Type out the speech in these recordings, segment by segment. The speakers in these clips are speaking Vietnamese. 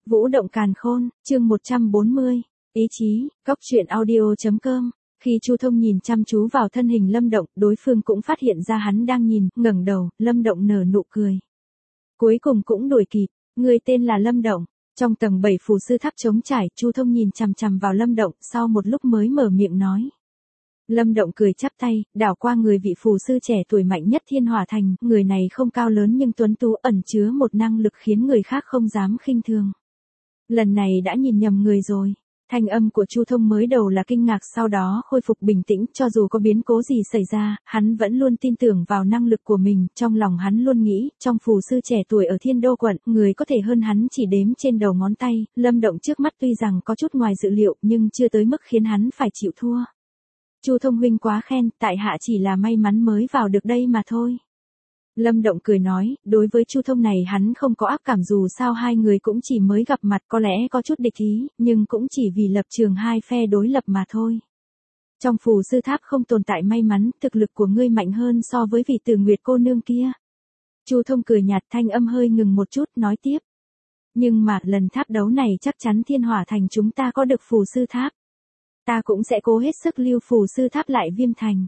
Vũ động càn khôn, chương 140, ý chí, góc truyện audio.com. Khi Chu Thông nhìn chăm chú vào thân hình Lâm Động, đối phương cũng phát hiện ra hắn đang nhìn, ngẩng đầu, Lâm Động nở nụ cười. Cuối cùng cũng đuổi kịp, người tên là Lâm Động. Trong tầng 7 phù sư tháp trống trải, Chu Thông nhìn chằm chằm vào Lâm Động, sau một lúc mới mở miệng nói. Lâm Động cười chắp tay, đảo qua người vị phù sư trẻ tuổi mạnh nhất Thiên Hỏa Thành, người này không cao lớn nhưng tuấn tú ẩn chứa một năng lực khiến người khác không dám khinh thường. Lần này đã nhìn nhầm người rồi. Thanh âm của Chu Thông mới đầu là kinh ngạc, sau đó khôi phục bình tĩnh, cho dù có biến cố gì xảy ra, hắn vẫn luôn tin tưởng vào năng lực của mình, trong lòng hắn luôn nghĩ, trong phù sư trẻ tuổi ở Thiên Đô quận, người có thể hơn hắn chỉ đếm trên đầu ngón tay, Lâm Động trước mắt tuy rằng có chút ngoài dự liệu, nhưng chưa tới mức khiến hắn phải chịu thua. Chu Thông huynh quá khen, tại hạ chỉ là may mắn mới vào được đây mà thôi. Lâm Động cười nói, đối với Chu Thông này hắn không có ác cảm, dù sao hai người cũng chỉ mới gặp mặt, có lẽ có chút địch ý, nhưng cũng chỉ vì lập trường hai phe đối lập mà thôi. Trong phù sư tháp không tồn tại may mắn, thực lực của ngươi mạnh hơn so với vị Từ Nguyệt cô nương kia. Chu Thông cười nhạt, thanh âm hơi ngừng một chút, nói tiếp. Nhưng mà lần tháp đấu này chắc chắn Thiên Hỏa Thành chúng ta có được phù sư tháp. Ta cũng sẽ cố hết sức lưu phù sư tháp lại Viêm Thành.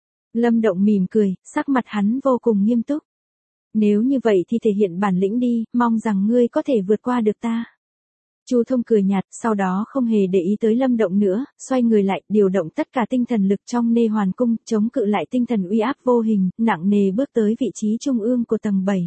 Lâm Động mỉm cười, sắc mặt hắn vô cùng nghiêm túc. Nếu như vậy thì thể hiện bản lĩnh đi, mong rằng ngươi có thể vượt qua được ta. Chu Thông cười nhạt, sau đó không hề để ý tới Lâm Động nữa, xoay người lại, điều động tất cả tinh thần lực trong Nê Hoàn Cung, chống cự lại tinh thần uy áp vô hình, nặng nề bước tới vị trí trung ương của tầng 7.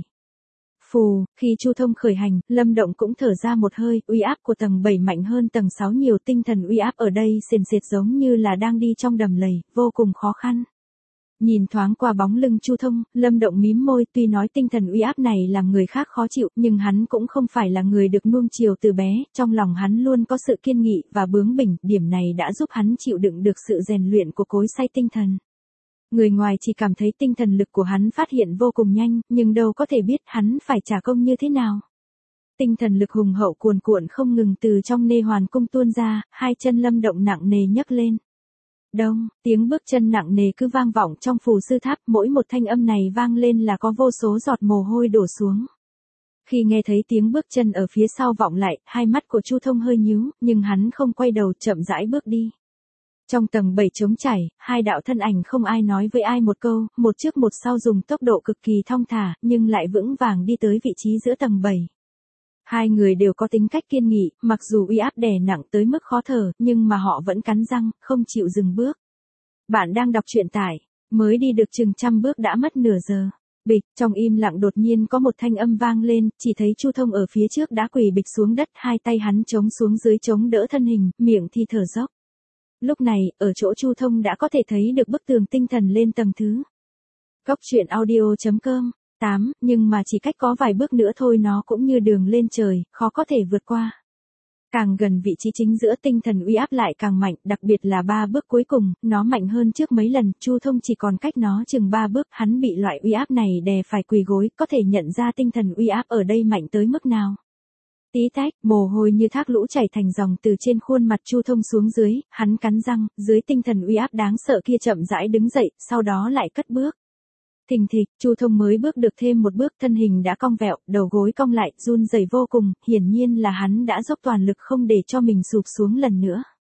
Phù, khi Chu Thông khởi hành, Lâm Động cũng thở ra một hơi, uy áp của tầng 7 mạnh hơn tầng 6 nhiều, tinh thần uy áp ở đây sền sệt giống như là đang đi trong đầm lầy, vô cùng khó khăn. Nhìn thoáng qua bóng lưng Chu Thông, Lâm Động mím môi, tuy nói tinh thần uy áp này làm người khác khó chịu, nhưng hắn cũng không phải là người được nuông chiều từ bé, trong lòng hắn luôn có sự kiên nghị và bướng bỉnh, điểm này đã giúp hắn chịu đựng được sự rèn luyện của cối xay tinh thần. Người ngoài chỉ cảm thấy tinh thần lực của hắn phát hiện vô cùng nhanh, nhưng đâu có thể biết hắn phải trả công như thế nào. Tinh thần lực hùng hậu cuồn cuộn không ngừng từ trong Nê Hoàn Cung tuôn ra, hai chân Lâm Động nặng nề nhấc lên. Đông, tiếng bước chân nặng nề cứ vang vọng trong phù sư tháp, mỗi một thanh âm này vang lên là có vô số giọt mồ hôi đổ xuống. Khi nghe thấy tiếng bước chân ở phía sau vọng lại, hai mắt của Chu Thông hơi nhíu, nhưng hắn không quay đầu, chậm rãi bước đi. Trong tầng 7 trống trải, hai đạo thân ảnh không ai nói với ai một câu, một trước một sau dùng tốc độ cực kỳ thong thả, nhưng lại vững vàng đi tới vị trí giữa tầng 7. Hai người đều có tính cách kiên nghị, mặc dù uy áp đè nặng tới mức khó thở, nhưng mà họ vẫn cắn răng, không chịu dừng bước. Bạn đang đọc truyện tại, mới đi được chừng trăm bước đã mất nửa giờ. Bịch, trong im lặng đột nhiên có một thanh âm vang lên, chỉ thấy Chu Thông ở phía trước đã quỳ bịch xuống đất, hai tay hắn chống xuống dưới chống đỡ thân hình, miệng thì thở dốc. Lúc này, ở chỗ Chu Thông đã có thể thấy được bức tường tinh thần lên tầng thứ. Góc truyện audio.com. 8, nhưng mà chỉ cách có vài bước nữa thôi nó cũng như đường lên trời, khó có thể vượt qua. Càng gần vị trí chính giữa, tinh thần uy áp lại càng mạnh, đặc biệt là 3 bước cuối cùng, nó mạnh hơn trước mấy lần, Chu Thông chỉ còn cách nó chừng 3 bước, hắn bị loại uy áp này đè phải quỳ gối, có thể nhận ra tinh thần uy áp ở đây mạnh tới mức nào. Tí tách, mồ hôi như thác lũ chảy thành dòng từ trên khuôn mặt Chu Thông xuống dưới, hắn cắn răng, dưới tinh thần uy áp đáng sợ kia chậm rãi đứng dậy, sau đó lại cất bước. Thình thịch, Chu Thông mới bước được thêm một bước, thân hình đã cong vẹo, đầu gối cong lại, run rẩy vô cùng, hiển nhiên là hắn đã dốc toàn lực không để cho mình sụp xuống lần nữa.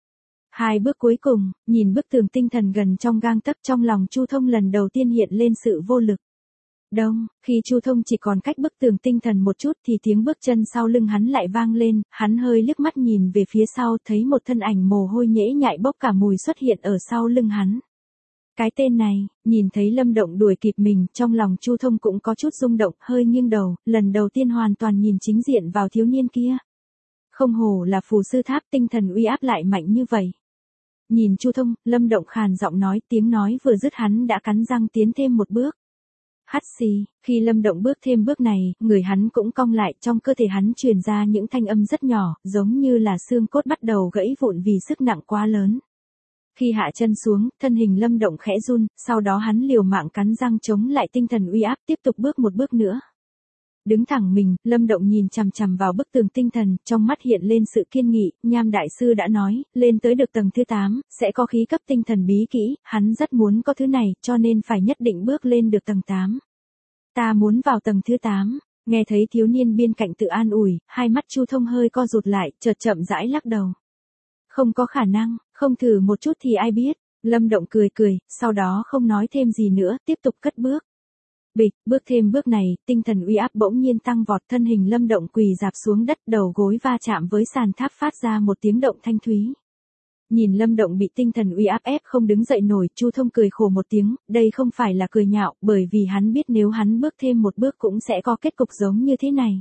Hai bước cuối cùng, nhìn bức tường tinh thần gần trong gang tấc, trong lòng Chu Thông lần đầu tiên hiện lên sự vô lực. Đông, khi Chu Thông chỉ còn cách bức tường tinh thần một chút thì tiếng bước chân sau lưng hắn lại vang lên, hắn hơi liếc mắt nhìn về phía sau, thấy một thân ảnh mồ hôi nhễ nhại bốc cả mùi xuất hiện ở sau lưng hắn. Cái tên này, nhìn thấy Lâm Động đuổi kịp mình, trong lòng Chu Thông cũng có chút rung động, hơi nghiêng đầu, lần đầu tiên hoàn toàn nhìn chính diện vào thiếu niên kia. Không hổ là phù sư tháp, tinh thần uy áp lại mạnh như vậy. Nhìn Chu Thông, Lâm Động khàn giọng nói, tiếng nói vừa dứt hắn đã cắn răng tiến thêm một bước. Hắt xì, khi Lâm Động bước thêm bước này, người hắn cũng cong lại, trong cơ thể hắn truyền ra những thanh âm rất nhỏ, giống như là xương cốt bắt đầu gãy vụn vì sức nặng quá lớn. Khi hạ chân xuống, thân hình Lâm Động khẽ run, sau đó hắn liều mạng cắn răng chống lại tinh thần uy áp, tiếp tục bước một bước nữa. Đứng thẳng mình, Lâm Động nhìn chằm chằm vào bức tường tinh thần, trong mắt hiện lên sự kiên nghị, Nham đại sư đã nói, lên tới được tầng thứ 8, sẽ có khí cấp tinh thần bí kỹ, hắn rất muốn có thứ này, cho nên phải nhất định bước lên được tầng 8. Ta muốn vào tầng thứ 8. Nghe thấy thiếu niên bên cạnh tự an ủi, hai mắt Chu Thông hơi co rụt lại, chợt chậm rãi lắc đầu. Không có khả năng, không thử một chút thì ai biết. Lâm Động cười cười, sau đó không nói thêm gì nữa, tiếp tục cất bước. Bịch, bước thêm bước này, tinh thần uy áp bỗng nhiên tăng vọt, thân hình Lâm Động quỳ rạp xuống đất, đầu gối va chạm với sàn tháp phát ra một tiếng động thanh thúy. Nhìn Lâm Động bị tinh thần uy áp ép không đứng dậy nổi, Chu Thông cười khổ một tiếng, đây không phải là cười nhạo, bởi vì hắn biết nếu hắn bước thêm một bước cũng sẽ có kết cục giống như thế này.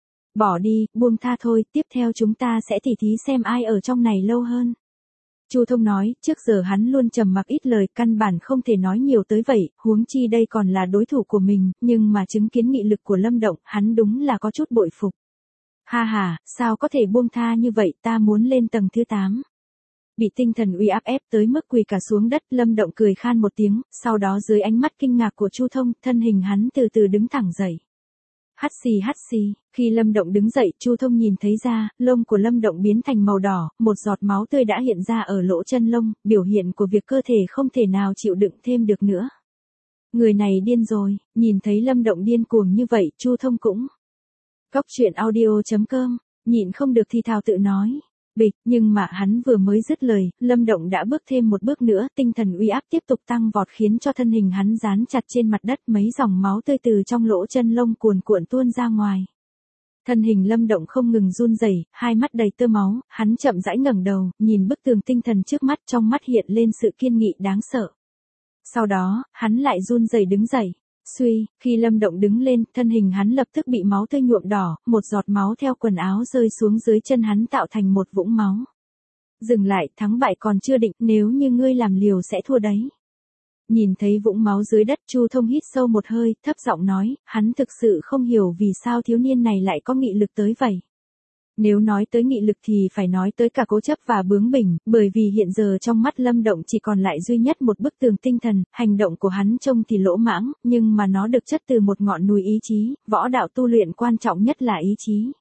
Bỏ đi, buông tha thôi, tiếp theo chúng ta sẽ tỉ thí xem ai ở trong này lâu hơn. Chu Thông nói, trước giờ hắn luôn trầm mặc ít lời, căn bản không thể nói nhiều tới vậy, huống chi đây còn là đối thủ của mình, nhưng mà chứng kiến nghị lực của Lâm Động, hắn đúng là có chút bội phục. Ha ha, sao có thể buông tha như vậy, ta muốn lên tầng thứ 8. Bị tinh thần uy áp ép tới mức quỳ cả xuống đất, Lâm Động cười khan một tiếng, sau đó dưới ánh mắt kinh ngạc của Chu Thông, thân hình hắn từ từ đứng thẳng dậy. Hắt xì, khi Lâm Động đứng dậy, Chu Thông nhìn thấy ra, lông của Lâm Động biến thành màu đỏ, một giọt máu tươi đã hiện ra ở lỗ chân lông, biểu hiện của việc cơ thể không thể nào chịu đựng thêm được nữa. Người này điên rồi, nhìn thấy Lâm Động điên cuồng như vậy, Chu Thông cũng. Cóc truyện audio.com, nhịn không được thì thào tự nói. Bịch, nhưng mà hắn vừa mới dứt lời, Lâm Động đã bước thêm một bước nữa, tinh thần uy áp tiếp tục tăng vọt khiến cho thân hình hắn dán chặt trên mặt đất, mấy dòng máu tươi từ trong lỗ chân lông cuồn cuộn tuôn ra ngoài. Thân hình Lâm Động không ngừng run rẩy, hai mắt đầy tơ máu, hắn chậm rãi ngẩng đầu, nhìn bức tường tinh thần trước mắt, trong mắt hiện lên sự kiên nghị đáng sợ. Sau đó, hắn lại run rẩy đứng dậy. Suy, khi Lâm Động đứng lên, thân hình hắn lập tức bị máu tươi nhuộm đỏ, một giọt máu theo quần áo rơi xuống dưới chân hắn tạo thành một vũng máu. Dừng lại, thắng bại còn chưa định, nếu như ngươi làm liều sẽ thua đấy. Nhìn thấy vũng máu dưới đất, Chu Thông hít sâu một hơi, thấp giọng nói, hắn thực sự không hiểu vì sao thiếu niên này lại có nghị lực tới vậy. Nếu nói tới nghị lực thì phải nói tới cả cố chấp và bướng bỉnh, bởi vì hiện giờ trong mắt Lâm Động chỉ còn lại duy nhất một bức tường tinh thần, hành động của hắn trông thì lỗ mãng, nhưng mà nó được chất từ một ngọn núi ý chí, võ đạo tu luyện quan trọng nhất là ý chí.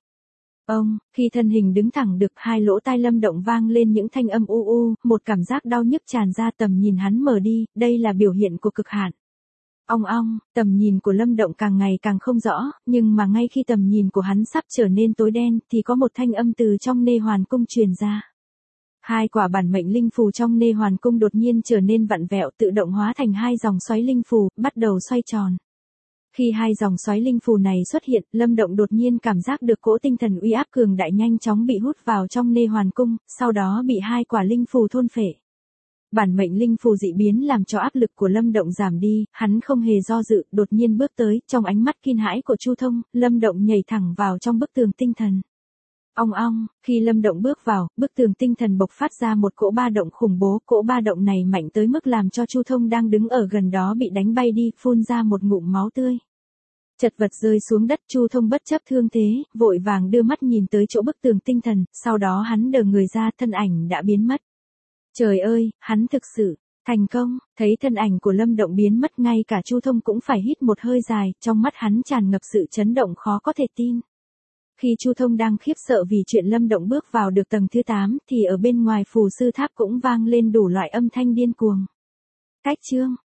Khi thân hình đứng thẳng được, hai lỗ tai Lâm Động vang lên những thanh âm u u, một cảm giác đau nhức tràn ra, tầm nhìn hắn mờ đi, đây là biểu hiện của cực hạn. Tầm nhìn của Lâm Động càng ngày càng không rõ, nhưng mà ngay khi tầm nhìn của hắn sắp trở nên tối đen, thì có một thanh âm từ trong Nê Hoàn Cung truyền ra. Hai quả bản mệnh linh phù trong Nê Hoàn Cung đột nhiên trở nên vặn vẹo, tự động hóa thành hai dòng xoáy linh phù, bắt đầu xoay tròn. Khi hai dòng xoáy linh phù này xuất hiện, Lâm Động đột nhiên cảm giác được cỗ tinh thần uy áp cường đại nhanh chóng bị hút vào trong Nê Hoàn Cung, sau đó bị hai quả linh phù thôn phệ. Bản mệnh linh phù dị biến làm cho áp lực của Lâm Động giảm đi, hắn không hề do dự, đột nhiên bước tới, trong ánh mắt kinh hãi của Chu Thông, Lâm Động nhảy thẳng vào trong bức tường tinh thần. Khi Lâm Động bước vào, bức tường tinh thần bộc phát ra một cỗ ba động khủng bố, cỗ ba động này mạnh tới mức làm cho Chu Thông đang đứng ở gần đó bị đánh bay đi, phun ra một ngụm máu tươi. Chật vật rơi xuống đất, Chu Thông bất chấp thương thế, vội vàng đưa mắt nhìn tới chỗ bức tường tinh thần, sau đó hắn đờ người ra, thân ảnh đã biến mất. Trời ơi, hắn thực sự thành công, thấy thân ảnh của Lâm Động biến mất, ngay cả Chu Thông cũng phải hít một hơi dài, trong mắt hắn tràn ngập sự chấn động khó có thể tin. Khi Chu Thông đang khiếp sợ vì chuyện Lâm Động bước vào được tầng thứ 8, thì ở bên ngoài phù sư tháp cũng vang lên đủ loại âm thanh điên cuồng. Cách chương